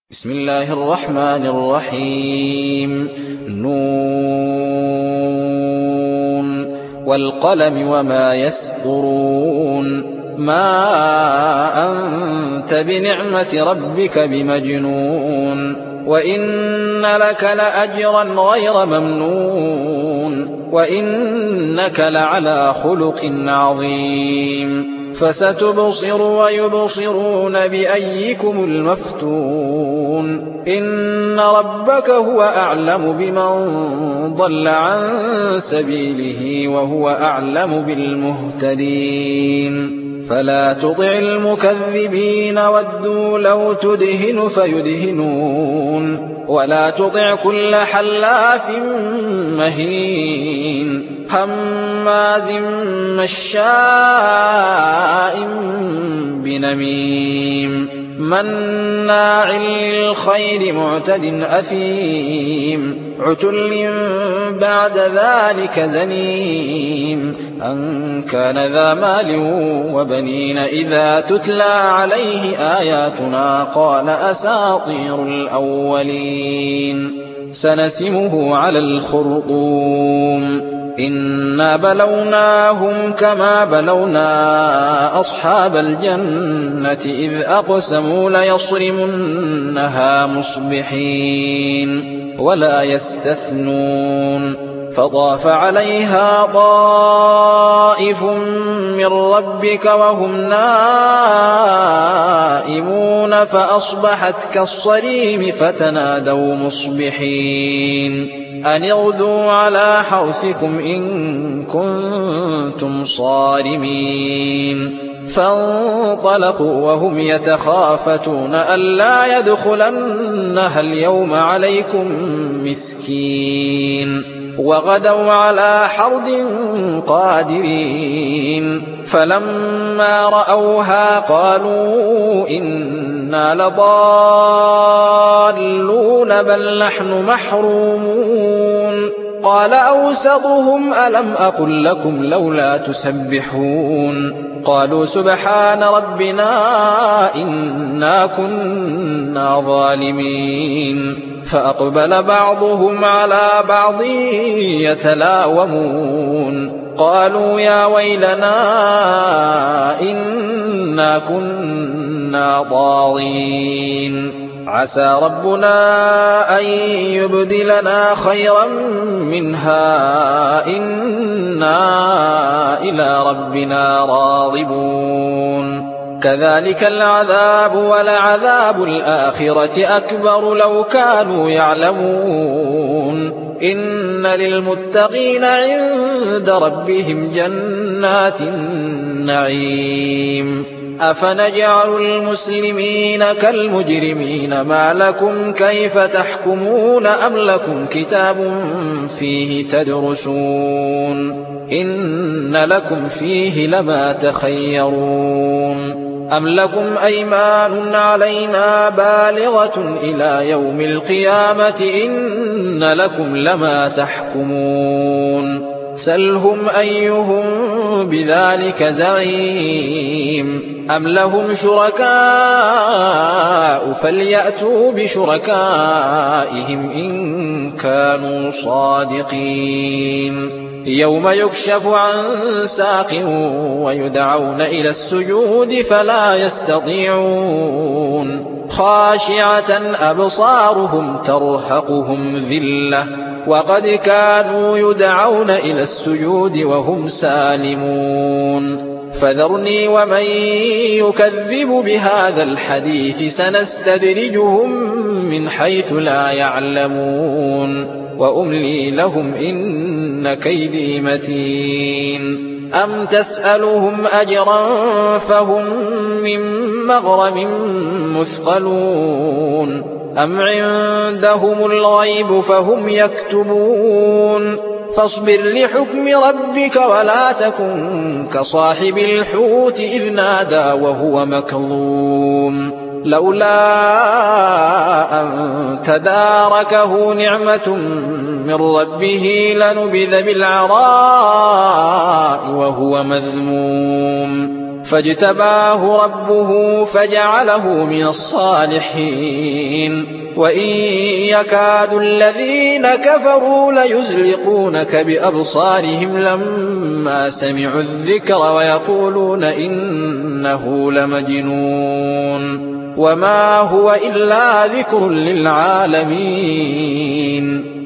بسم الله الرحمن الرحيم نون والقلم وما يسطرون ما أنت بنعمة ربك بمجنون وإن لك لأجرا غير ممنون وإنك لعلى خلق عظيم فستبصر ويبصرون بأيكم المفتون إن ربك هو أعلم بمن ضل عن سبيله وهو أعلم بالمهتدين فلا تطع المكذبين ودوا لو تدهن فيدهنون ولا تطع كل حلاف مهين هماز مشاء بنميم مناع للخير معتد أثيم عتل بعد ذلك زنيم أن كان ذا مال وبنين إذا تتلى عليه آياتنا قال أساطير الأولين سنسمه على الخرطوم إنا بلوناهم كما بلونا أصحاب الجنة إذ أقسموا ليصرمنها مصبحين ولا يستثنون فطاف عليها طائف من ربك وهم نائمون فأصبحت كالصريم فتنادوا مصبحين أن اغدوا على حرثكم إن كنتم صارمين فانطلقوا وهم يتخافتون ألا يدخلنها اليوم عليكم مسكين وغدوا على حرد قادرين فلما رأوها قالوا إنا لضالون بل نحن محرومون قال أوسطهم ألم أقل لكم لولا تسبحون قالوا سبحان ربنا إنا كنا ظالمين فأقبل بعضهم على بعض يتلاومون قالوا يا ويلنا إنا كنا طاغين عسى ربنا أن يبدلنا خيرا منها إنا إلى ربنا راغبون كذلك العذاب ولعذاب الآخرة أكبر لو كانوا يعلمون إن للمتقين عند ربهم جنات النعيم أفنجعل المسلمين كالمجرمين ما لكم كيف تحكمون أم لكم كتاب فيه تدرسون إن لكم فيه لما تخيرون أم لكم أيمان علينا بالغة إلى يوم القيامة إن لكم لما تحكمون سلهم أيهم بذلك زعيم أم لهم شركاء فليأتوا بشركائهم إن كانوا صادقين يوم يكشف عن ساق ويدعون إلى السجود فلا يستطيعون خاشعة أبصارهم ترهقهم ذلة وقد كانوا يدعون إلى السجود وهم سالمون فذرني ومن يكذب بهذا الحديث سنستدرجهم من حيث لا يعلمون وأملي لهم إن كيدي متين أم تسألهم أجرا فهم من مغرم مثقلون أم عندهم الغيب فهم يكتبون فاصبر لحكم ربك ولا تكن كصاحب الحوت إذ نادى وهو مكظوم لولا أن تداركه نعمة من ربه لنبذ بالعراء وهو مذموم فاجتباه ربه فجعله من الصالحين وإن يكاد الذين كفروا ليزلقونك بأبصارهم لما سمعوا الذكر ويقولون إنه لمجنون وما هو إلا ذكر للعالمين